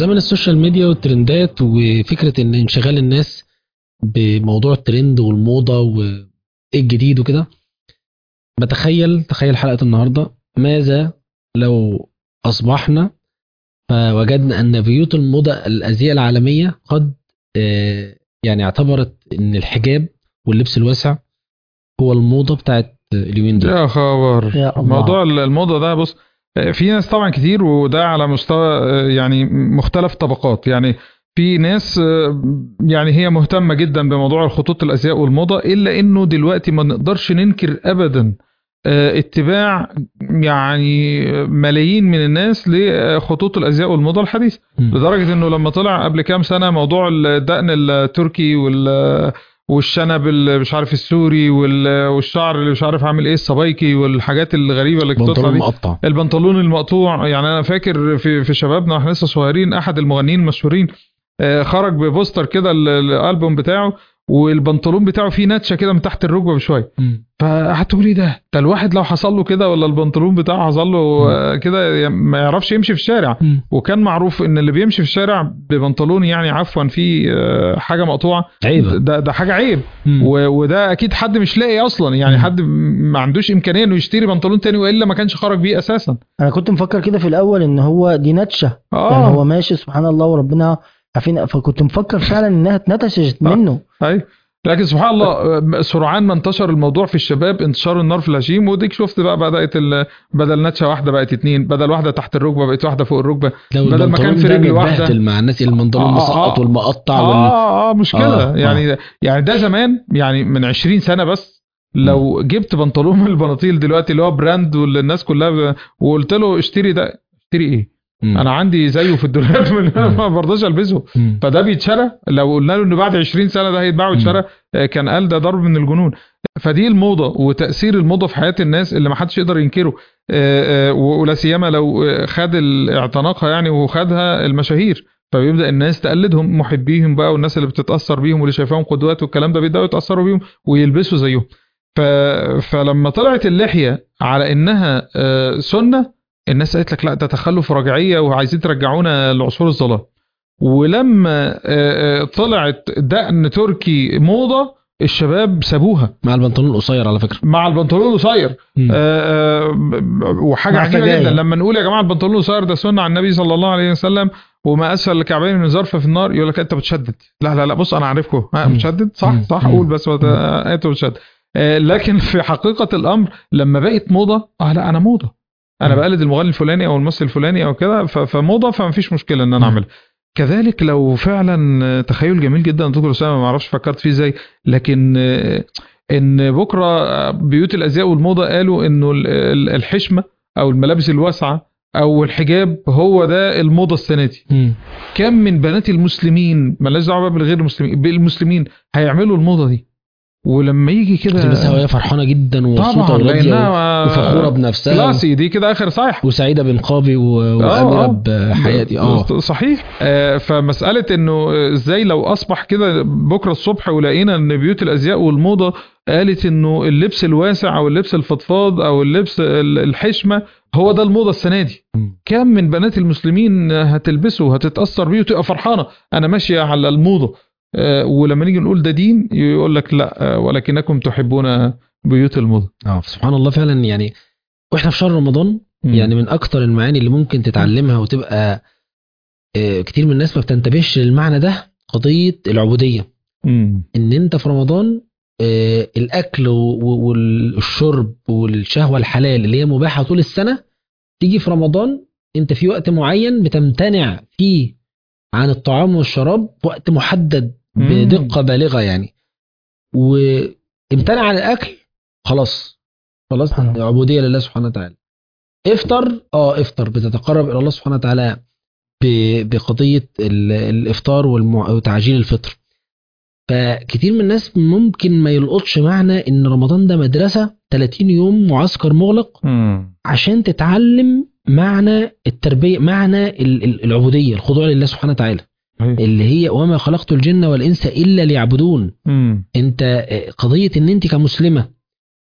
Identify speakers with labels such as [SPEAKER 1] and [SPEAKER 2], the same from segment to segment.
[SPEAKER 1] زمن السوشيال ميديا والترندات وفكرة ان انشغال الناس بموضوع الترند والموضة وايه الجديد وكده، تخيل حلقة النهاردة، ماذا لو أصبحنا فوجدنا أن بيوت الموضة الأزياء العالمية قد يعني اعتبرت أن الحجاب واللبس الواسع هو الموضة بتاعت اليومين دول.
[SPEAKER 2] يا خبر
[SPEAKER 3] يا الله.
[SPEAKER 2] موضوع الموضة ده، بص، في ناس طبعا كتير، وده على مستوى يعني مختلف طبقات. يعني في ناس يعني هي مهتمة جدا بموضوع الخطوط الأزياء والموضة، إلا إنه دلوقتي ما نقدرش ننكر أبدا اتباع يعني ملايين من الناس لخطوط الأزياء والموضة الحديثة، لدرجة إنه لما طلع قبل كام سنة موضوع الدقن التركي والشنب اللي مش عارف السوري والشعر اللي مش عارف عامل ايه الصبايكي والحاجات الغريبه اللي بتطلع دي، البنطلون المقطوع. يعني انا فاكر في شبابنا واحنا لسه صغيرين، احد المغنيين المشهورين خرج ببوستر كده الالبوم بتاعه، والبنطلون بتاعه فيه نتشه كده من تحت الركبه بشويه. فقعدت اقول ايه ده الواحد لو حصل له كده، ولا البنطلون بتاعه حصل له كده، ما يعرفش يمشي في الشارع. وكان معروف ان اللي بيمشي في الشارع ببنطلون يعني عفوا فيه حاجه مقطوعه عيب، ده حاجه عيب. وده اكيد حد مش لاقي اصلا، يعني حد ما عندوش امكانيه انه يشتري بنطلون تاني، والا ما كانش خرج بيه اساسا.
[SPEAKER 3] انا كنت مفكر كده في الاول ان هو دي نتشه، يعني هو ماشي سبحان الله وربنا عارفين، فكنت مفكر فعلا انها اتنتشت منه.
[SPEAKER 2] ايوه، لكن سبحان الله سرعان ما انتشر الموضوع في الشباب انتشار النار في الهشيم. وديك شفت بقى بدات بدل نتشه واحده بقت 2، بدل واحده تحت الركبه بقت واحده فوق الركبه، بدل ما كان في رجل واحده
[SPEAKER 1] مع الناس المنطلون المسقط والمقطع
[SPEAKER 2] مشكله. يعني ده زمان، يعني من 20 سنه بس لو جبت بنطلون من البناطيل دلوقتي اللي هو براند واللي الناس كلها وقلت له اشتري ده، اشتري ايه؟ انا عندي زيه في الدولاب ما برضاش البسه. فده بيتشرى، لو قلنا له انه بعد 20 سنه ده هيتباع ويتشرى كان قال ده ضرب من الجنون. فدي الموضه وتاثير الموضه في حياه الناس اللي ما حدش يقدر ينكره، ولا سيما لو خد اعتناقها يعني وخدها المشاهير، فبيبدا الناس تقلدهم، محبيهم بقى والناس اللي بتتاثر بيهم واللي شايفاهم قدوات والكلام ده بيبداوا يتاثروا بيهم ويلبسوا زيهم. فلما طلعت اللحيه على انها سنه، الناس قالت لك لا ده تخلف رجعيه وعايزين ترجعونا لعصور الظلام. ولما طلعت دقن تركي موضه، الشباب سابوها
[SPEAKER 1] مع البنطلون القصير. على فكره
[SPEAKER 2] مع البنطلون القصير وحاجه عجيبه جدا لما نقول يا جماعه البنطلون القصير ده سنه عن النبي صلى الله عليه وسلم، وما اسفل الكعبين من ظرف في النار، يقول لك انت بتشدد. لا بص انا عارفكم بتشدد، صح قول بس انت بتشدد. لكن في حقيقه الامر لما بقت موضه، لا انا موضه، انا بقلد المغني الفلاني او الممثل الفلاني او كده، فموضه، فما فيش مشكله ان انا اعملها. كذلك لو فعلا تخيل جميل جدا دكتور اسامه، ما اعرفش فكرت فيه ازاي، لكن ان بكره بيوت الازياء والموضه قالوا انه الحشمه او الملابس الواسعه او الحجاب هو ده الموضه السنه دي. كم من بنات المسلمين مالهاش دعوه بالغير المسلمين، بالمسلمين هيعملوا الموضه دي. ولما يجي كده
[SPEAKER 1] بس هي فرحانه جدا ومبسوطه وراضيه وفخوره بنفسها
[SPEAKER 2] كلاسي دي كده اخر صحيح،
[SPEAKER 1] وسعيده بنقابي واميره بحياتي.
[SPEAKER 2] صحيح. فمساله انه ازاي لو اصبح كده بكره الصبح ولقينا ان بيوت الازياء والموضه قالت انه اللبس الواسع او اللبس الفضفاض او اللبس الحشمه هو ده الموضه السنه دي، كم من بنات المسلمين هتلبسه وهتتاثر بيه وتبقى فرحانه انا ماشيه على الموضه. ولما نيجي نقول ده دين يقول لك لا ولكنكم تحبون بيوت الموضه.
[SPEAKER 1] سبحان الله فعلا. يعني واحنا في شهر رمضان يعني من اكتر المعاني اللي ممكن تتعلمها وتبقى كتير من الناس ما بتنتبهش للمعنى ده، قضيه العبوديه. ان انت في رمضان الاكل والشرب والشهوه الحلال اللي هي مباحه طول السنه، تيجي في رمضان انت في وقت معين بتمتنع فيه عن الطعام والشراب، وقت محدد بدقة بالغة يعني، وامتنع عن الأكل، خلاص عبودية لله سبحانه وتعالى. افطر بتتقرب إلى الله سبحانه وتعالى بقضية الإفطار وتعجيل الفطر. فكتير من الناس ممكن ما يلقطش معنى إن رمضان ده مدرسة 30 يوم معسكر مغلق عشان تتعلم معنى التربية، معنى العبودية، الخضوع لله سبحانه وتعالى، اللي هي وما خلقت الجن والإنس إلا ليعبدون. انت قضية ان انت كمسلمة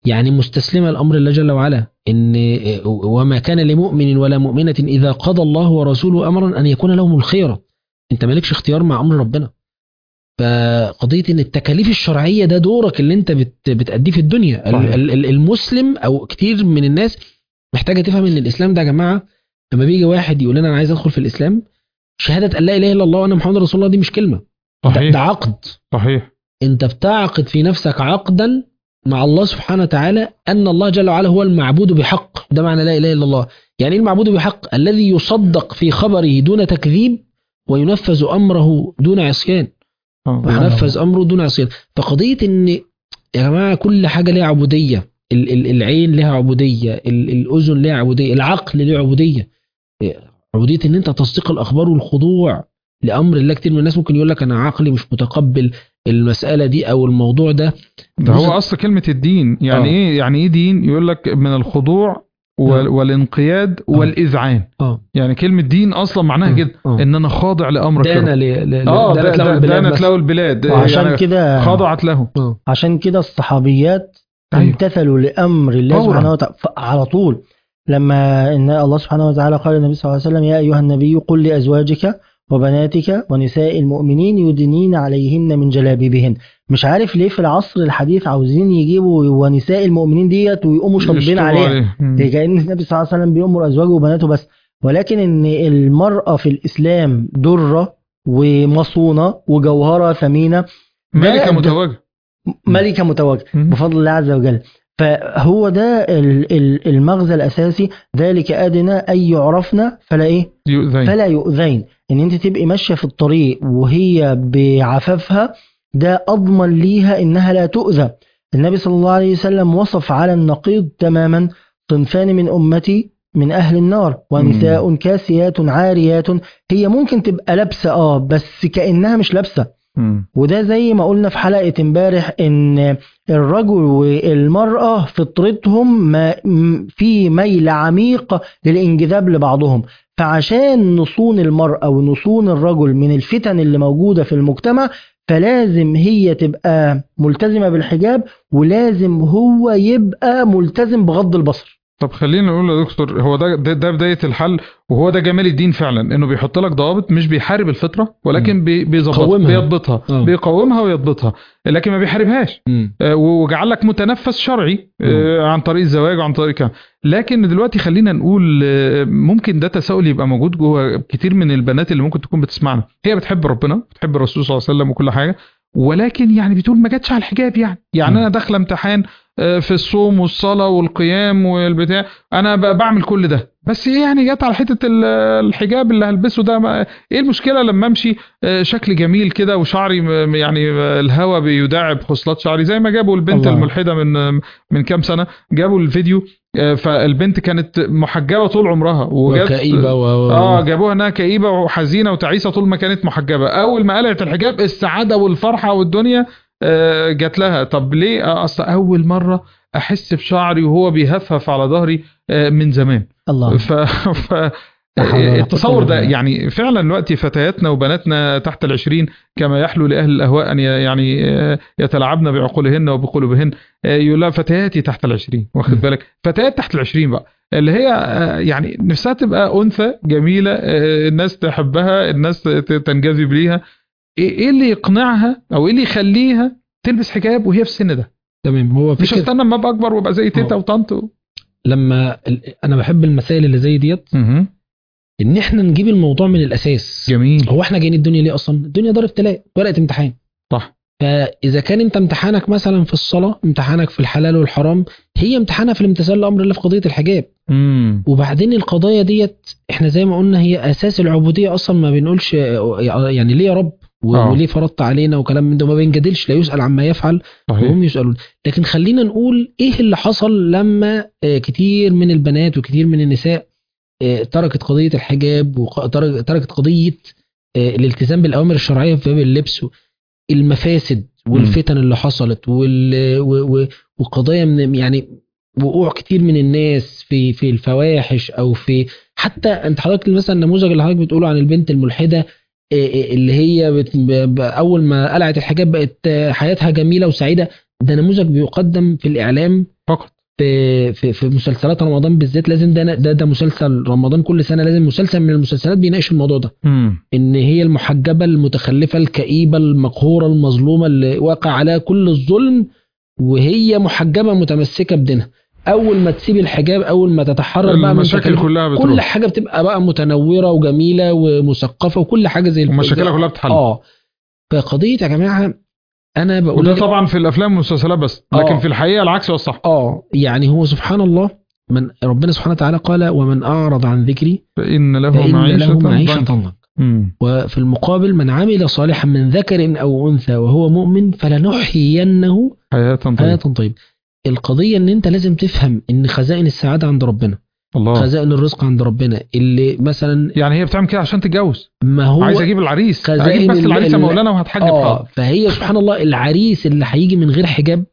[SPEAKER 1] يعني مستسلمة الأمر الله جل وعلا، إن وما كان لمؤمن ولا مؤمنة إذا قضى الله ورسوله أمرا أن يكون لهم الخيرة. أنت مالكش اختيار مع أمر ربنا. فقضية إن التكاليف الشرعية ده دورك اللي أنت بتأديه في الدنيا. المسلم أو كتير من الناس محتاجة تفهم إن الإسلام ده يا جماعة، لما بيجي واحد يقول لنا أنا عايز أدخل في الإسلام، شهادة أن لا إله إلا الله وأنا محمد رسول الله دي مش كلمة، ده عقد.
[SPEAKER 2] صحيح.
[SPEAKER 1] أنت بتعقد في نفسك عقدا مع الله سبحانه وتعالى أن الله جل وعلا هو المعبود بحق. ده معنى لا إله إلا الله. يعني المعبود بحق الذي يصدق في خبره دون تكذيب وينفذ أمره دون عصيان. وينفذ أمره دون عصيان. فقضية إن يا جماعة كل حاجة لها عبودية. العين لها عبودية، الأذن لها عبودية، العقل لها عبودية. عبودية إن أنت تصديق الأخبار والخضوع لأمر الله. كتير من الناس ممكن يقول لك أنا عقلي مش متقبل المسألة دي أو الموضوع ده
[SPEAKER 2] هو أصل كلمة الدين يعني إيه؟ يعني إيه دين؟ يقول لك من الخضوع والانقياد والإذعان. يعني كلمة دين أصلا معناها كده إن أنا خاضع لأمر دانت له البلاد
[SPEAKER 3] وعشان يعني كده
[SPEAKER 2] خضعت له.
[SPEAKER 3] عشان كده الصحابيات امتثلوا لأمر الله سبحانه وتعالى على طول. لما إن الله سبحانه وتعالى قال النبي صلى الله عليه وسلم: يا أيها النبي قل لأزواجك وبناتك ونساء المؤمنين يدنين عليهن من جلابيبهن. مش عارف ليه في العصر الحديث عاوزين يجيبوا ونساء المؤمنين ديت ويقوموا شاطبين عليها، كأن النبي صلى الله عليه وسلم بيأمر أزواجه وبناته بس. ولكن إن المرأة في الإسلام درة ومصونة وجوهرة ثمينة، ملكة متوجة بفضل الله عز وجل. فهو ده المغزى الأساسي. ذلك أدنى أن يعرفنا فلا يؤذين. إن أنت تبقي ماشية في الطريق وهي بعفافها، ده أضمن ليها إنها لا تؤذى. النبي صلى الله عليه وسلم وصف على النقيض تماما: صنفان من أمتي من أهل النار ونساء كاسيات عاريات. هي ممكن تبقى لابسة بس كأنها مش لابسة. وده زي ما قلنا في حلقة امبارح ان الرجل والمرأة فطرتهم في ميل عميق للانجذاب لبعضهم. فعشان نصون المرأة ونصون الرجل من الفتن اللي موجودة في المجتمع، فلازم هي تبقى ملتزمة بالحجاب، ولازم هو يبقى ملتزم بغض البصر.
[SPEAKER 2] طب خلينا نقول يا دكتور، هو ده بداية الحل، وهو ده جمال الدين فعلا، انه بيحط لك ضوابط، مش بيحارب الفطرة ولكن بيضبطها، بيضبطها، بيقومها ويضبطها، لكن ما بيحاربهاش. وجعل لك متنفس شرعي عن طريق الزواج وعن طريق كده. لكن دلوقتي خلينا نقول ممكن ده تساؤل يبقى موجود جوه كتير من البنات اللي ممكن تكون بتسمعنا. هي بتحب ربنا، بتحب الرسول صلى الله عليه وسلم وكل حاجة، ولكن يعني بتقول ما جاتش على الحجاب. يعني انا داخله امتحان في الصوم والصلاة والقيام والبتاع، انا بعمل كل ده، بس يعني جات على حتة الحجاب اللي هلبسه ده. ايه المشكلة لما امشي شكل جميل كده وشعري يعني الهوا بيداعب خصلات شعري، زي ما جابوا البنت الملحدة من كام سنة، جابوا الفيديو فالبنت كانت محجبة طول عمرها وكئيبة جابوها انها كئيبة وحزينة وتعيسة طول ما كانت محجبة. اول ما قلعت الحجاب السعادة والفرحة والدنيا جات لها. طب ليه؟ اصلا اول مرة احس بشعري وهو بيهفف على ظهري من زمان.
[SPEAKER 3] الله.
[SPEAKER 2] التصور ده يعني فعلا دلوقتي فتياتنا وبناتنا تحت 20 كما يحلو لأهل الأهواء أن يعني يتلاعبن بعقولهن وبقلوبهن. يقول لها فتياتي تحت 20، واخد بالك؟ فتيات تحت 20 بقى، اللي هي يعني نفسها تبقى أنثى جميلة، الناس تحبها، الناس تنجذب ليها. ايه اللي يقنعها او ايه اللي يخليها تلبس حجاب وهي في السن ده؟
[SPEAKER 1] تمام. هو
[SPEAKER 2] مش استنى اما ابقى اكبر وابقى زي تيتا وطنط.
[SPEAKER 1] لما انا بحب المسائل اللي زي ديت ان احنا نجيب الموضوع من الاساس.
[SPEAKER 2] جميل.
[SPEAKER 1] هو احنا جايين الدنيا ليه اصلا؟ الدنيا دار ابتلاء، ورقه امتحان.
[SPEAKER 2] صح.
[SPEAKER 1] فاذا كان انت امتحانك مثلا في الصلاه، امتحانك في الحلال والحرام، هي امتحانها في الامتثال لامر الله في قضيه الحجاب. وبعدين القضايا ديت احنا زي ما قلنا هي اساس العبوديه اصلا. ما بنقولش يعني ليه يا رب وليه فرضت علينا وكلام من ده، ما بينجدلش، لا يسأل عما يفعل وهم يسألون. لكن خلينا نقول ايه اللي حصل لما كتير من البنات وكتير من النساء تركت قضية الحجاب وتركت قضية الالتزام بالأوامر الشرعية في باب اللبس. المفاسد والفتن اللي حصلت وقضايا من يعني وقوع كتير من الناس في الفواحش، او في حتى انت حضرتك مثلا النموذج اللي حضرتك بتقوله عن البنت الملحدة اللي هي اول ما قلعت الحجاب بقت حياتها جميلة وسعيدة. ده نموذج بيقدم في الإعلام
[SPEAKER 2] فقط،
[SPEAKER 1] في مسلسلات رمضان بالذات. لازم ده مسلسل رمضان كل سنة لازم مسلسل من المسلسلات بيناقش الموضوع ده. ان هي المحجبة المتخلفة الكئيبة المقهورة المظلومة اللي واقع عليها كل الظلم، وهي محجبة متمسكة بدينها. اول ما تسيب الحجاب، اول ما تتحرر بقى من
[SPEAKER 2] كلها بتروح.
[SPEAKER 1] كل حاجة بتبقى بقى متنورة وجميلة ومثقفة وكل حاجة زي
[SPEAKER 2] ومشاكلها كلها بتحل.
[SPEAKER 1] فقضية يا جماعة انا بقول،
[SPEAKER 2] وده طبعا في الافلام والمسلسلات بس، لكن في الحقيقه العكس هو الصح.
[SPEAKER 1] يعني هو سبحان الله، من ربنا سبحانه وتعالى قال ومن اعرض عن ذكري
[SPEAKER 2] فان له معيشه ضنكا.
[SPEAKER 1] وفي المقابل من عمل صالحا من ذكر او انثى وهو مؤمن فلنحيينه حياه طيبه. القضيه ان انت لازم تفهم ان خزائن السعاده عند ربنا، الله. خزائن الرزق عند ربنا. اللي مثلا
[SPEAKER 2] يعني هي بتعمل كده عشان تتجوز،
[SPEAKER 1] ما هو
[SPEAKER 2] عايز اجيب العريس، اجيب بس العريس يا مولانا وهتحجب.
[SPEAKER 1] فهي سبحان الله العريس اللي هيجي من غير حجاب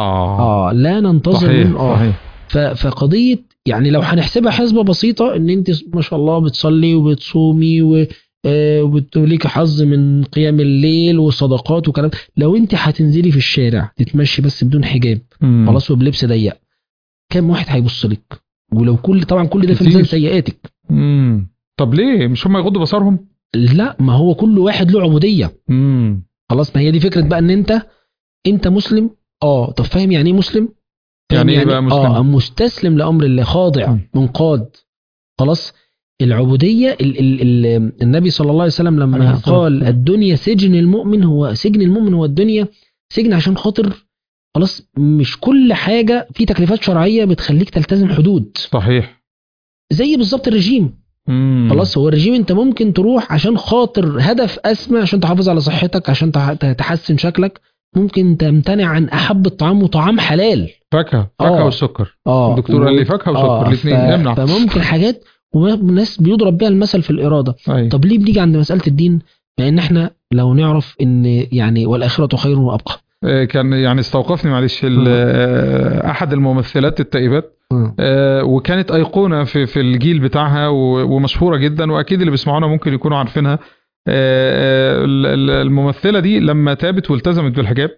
[SPEAKER 1] لا ننتظر منه. فقضيه يعني لو هنحسبها حسبه بسيطه، ان انت ما شاء الله بتصلي وبتصومي وبتوليك حظ من قيام الليل وصدقات وكلام، لو انت هتنزلي في الشارع تتمشي بس بدون حجاب خلاص وبلبس ضيق، كم واحد هيبص لك؟ ولو طبعا كل ده في ميزان سيئاتك.
[SPEAKER 2] طب ليه مش هم يغضوا بصرهم؟
[SPEAKER 1] لا، ما هو كل واحد له عبوديه. خلاص، ما هي دي فكره بقى، ان انت مسلم. طب فاهم يعني ايه مسلم؟
[SPEAKER 2] يعني ايه بقى مسلم؟
[SPEAKER 1] مستسلم لامر الله، خاضع منقاد. خلاص، العبوديه النبي صلى الله عليه وسلم لما قال الدنيا سجن المؤمن، هو سجن المؤمن هو الدنيا سجن عشان خاطر خلاص مش كل حاجة في تكليفات شرعية بتخليك تلتزم حدود.
[SPEAKER 2] صحيح.
[SPEAKER 1] زي بالظبط الرجيم. خلاص، هو الرجيم انت ممكن تروح عشان خاطر هدف اسمى، عشان تحافظ على صحتك، عشان تحسن شكلك، ممكن تمتنع عن احب الطعام وطعام حلال،
[SPEAKER 2] فاكهة والسكر. الدكتور قال لي فاكهة وسكر الاثنين امنع.
[SPEAKER 1] فممكن حاجات، والناس بيضرب بيها المثل في الإرادة. طب ليه بنيجي عند مسألة الدين؟ لأن احنا لو نعرف ان يعني والآخرة خير وأبقى.
[SPEAKER 2] كان يعني استوقفني معلش احد الممثلات التائبات، وكانت ايقونه في الجيل بتاعها ومشهوره جدا، واكيد اللي بيسمعونا ممكن يكونوا عارفينها. الممثله دي لما تابت والتزمت بالحجاب،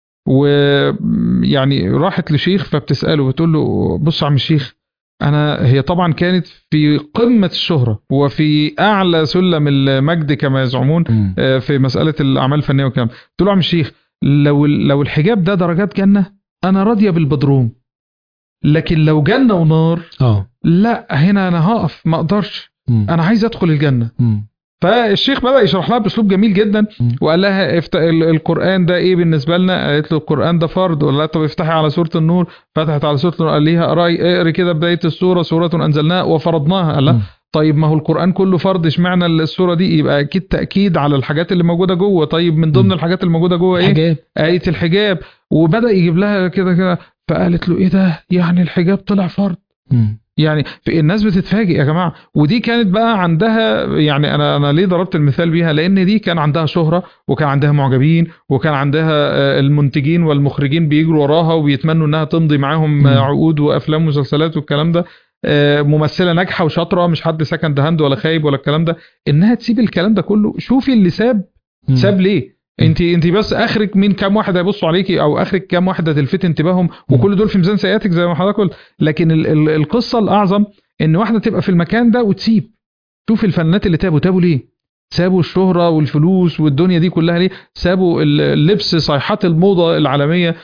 [SPEAKER 2] ويعني راحت لشيخ فبتساله بتقول له بص يا عم الشيخ، هي طبعا كانت في قمه الشهره وفي اعلى سلم المجد كما يزعمون في مساله الاعمال الفنيه وكلام. قلت له يا عم الشيخ، لو الحجاب ده درجات جنة أنا راضية بالبدروم، لكن لو جنة ونار لا، هنا أنا هقف ما أقدرش، أنا عايز أدخل الجنة. فالشيخ بدأ يشرح لها بأسلوب جميل جدا، وقال لها القرآن ده إيه بالنسبة لنا؟ قالت له القرآن ده فرض. ولا لا، طب افتحي على سورة النور. فتحت على سورة النور، قال ليها اقري كده بداية السورة، سورة أنزلناها وفرضناها. قال لها طيب ما هو القرآن كله فرض، اشمعنى السورة دي؟ يبقى اكيد تأكيد على الحاجات اللي موجودة جوه. طيب من ضمن الحاجات اللي موجودة جوه ايه؟
[SPEAKER 1] حجاب.
[SPEAKER 2] آية الحجاب. وبدأ يجيب لها كده، فقالت له ايه ده؟ يعني الحجاب طلع فرض؟ يعني الناس بتتفاجئ يا جماعة. ودي كانت بقى عندها، يعني انا ليه ضربت المثال بيها؟ لان دي كان عندها شهرة، وكان عندها معجبين، وكان عندها المنتجين والمخرجين بيجروا وراها وبيتمنوا انها تمضي معاهم عقود وافلام ومسلسلات والكلام ده. ممثلة ناجحة وشاطرة، مش حد سكند هاند ولا خايب ولا الكلام ده. انها تسيب الكلام ده كله. شوفي اللي ساب ليه؟ انت بس اخرك مين؟ كام واحد هيبصوا عليكي، او اخرك كام واحده تلفت انتباههم، وكل دول في ميزان سيئاتك زي ما حضرتك قلت. لكن القصه الاعظم ان واحده تبقى في المكان ده وتسيب. شوف الفنانات اللي تابوا ليه؟ سابوا الشهره والفلوس والدنيا دي كلها ليه؟ سابوا اللبس، صيحات الموضه العالميه،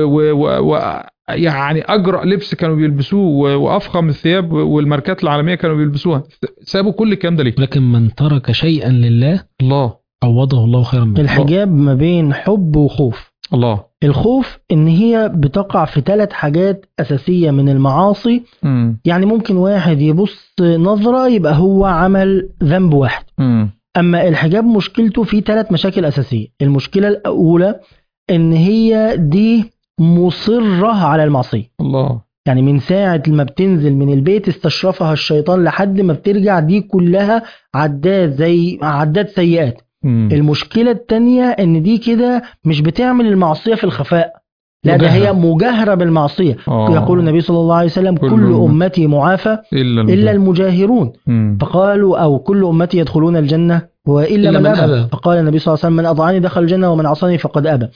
[SPEAKER 2] يعني اجرأ لبس كانوا بيلبسوه، وافخم الثياب والماركات العالميه كانوا بيلبسوها. سابوا كل الكلام ده ليه؟
[SPEAKER 1] لكن من ترك شيئا لله عوضه الله خيرا منه.
[SPEAKER 3] الحجاب ما بين حب وخوف.
[SPEAKER 2] الله.
[SPEAKER 3] الخوف ان هي بتقع في 3 حاجات اساسيه من المعاصي. يعني ممكن واحد يبص نظره يبقى هو عمل ذنب واحد. اما الحجاب مشكلته في 3 مشاكل اساسيه. المشكله الاولى ان هي دي مصره على المعصيه.
[SPEAKER 2] الله.
[SPEAKER 3] يعني من ساعه ما بتنزل من البيت استشرفها الشيطان لحد ما بترجع، دي كلها عداد سيئات. المشكلة التانية ان دي كده مش بتعمل المعصية في الخفاء، لا ده هي مجاهرة بالمعصية. يقول النبي صلى الله عليه وسلم كل أمتي معافى إلا المجاهرون. فقالوا أو كل أمتي يدخلون الجنة وإلا من أبى. فقال النبي صلى الله عليه وسلم من أطاعني دخل الجنة ومن عصاني فقد أبى.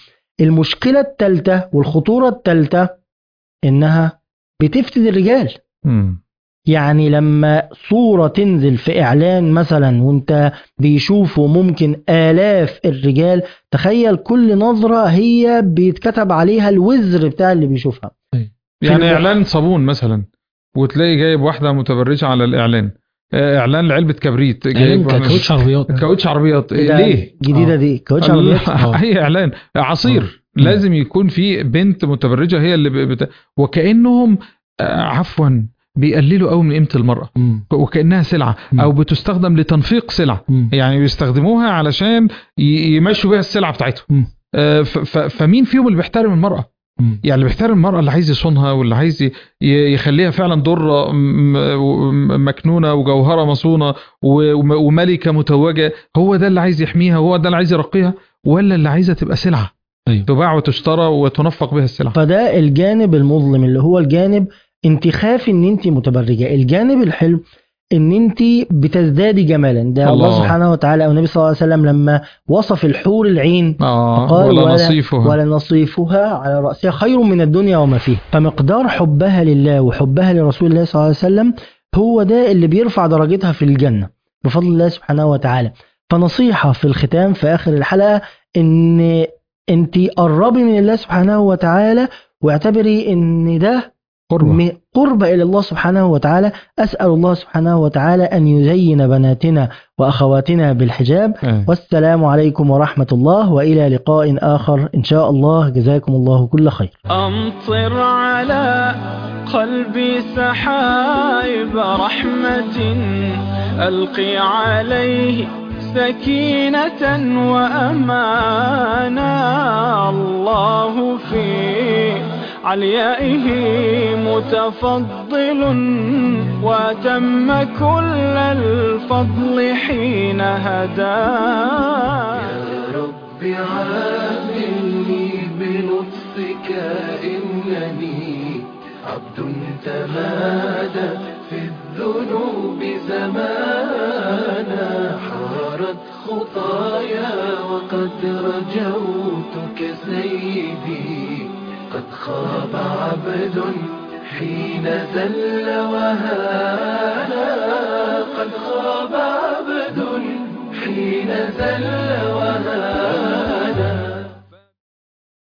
[SPEAKER 3] المشكلة الثالثة والخطورة الثالثة إنها بتفتن الرجال. يعني لما صورة تنزل في إعلان مثلا وانت بيشوفوا ممكن آلاف الرجال، تخيل كل نظرة هي بيتكتب عليها الوزر بتاع اللي بيشوفها.
[SPEAKER 2] يعني إعلان صابون مثلا وتلاقي جايب واحدة متبرجة على الإعلان، إعلان لعلبة كبريت، جايب كاوتش عربيات. ليه
[SPEAKER 3] جديدة دي كاوتش عربيات؟
[SPEAKER 2] أي إعلان عصير لازم يكون في بنت متبرجة هي اللي وكأنهم عفوا بيقللوا قوي من قيمة المرأة وكأنها سلعة أو بتستخدم لتنفيق سلعة. يعني بيستخدموها علشان يمشوا بيها السلعة بتاعتهم. فمين فيهم اللي بيحترم المرأة؟ يعني اللي بيحترم المرأة اللي عايز يصونها واللي عايز يخليها فعلا درة مكنونة وجوهرة مصونة وملكة متوجة، هو ده اللي عايز يحميها وهو ده اللي عايز يرقيها، ولا اللي عايزة تبقى سلعة تباع وتشترى وتنفق بها السلعة؟
[SPEAKER 3] فده الجانب المظلم اللي هو الجانب انت خاف ان انت متبرجة. الجانب الحلو ان انت بتزدادي جمالا. ده الله سبحانه وتعالى او النبي صلى الله عليه وسلم لما وصف الحور العين فقال ولا نصيفها على رأسها خير من الدنيا وما فيه. فمقدار حبها لله وحبها لرسول الله صلى الله عليه وسلم هو ده اللي بيرفع درجتها في الجنة بفضل الله سبحانه وتعالى. فنصيحة في الختام في آخر الحلقة ان انت قربي من الله سبحانه وتعالى واعتبري ان ده قربة إلى الله سبحانه وتعالى. أسأل الله سبحانه وتعالى أن يزين بناتنا وأخواتنا بالحجاب. والسلام عليكم ورحمة الله، وإلى لقاء آخر إن شاء الله. جزاكم الله كل خير.
[SPEAKER 4] أمطر على قلبي سحائب رحمة، ألقي عليه سكينة وأمانا. الله في عليائه متفضل وتم كل الفضل حين هدى.
[SPEAKER 5] يا رب عاملني بلطفك إنني عبد تمادى في الذنوب زمانا. حارت خطايا وقد رجوتك سيدي، قد خاب عبد حين زل وهانا. قد خاب عبد حين زل وهانا.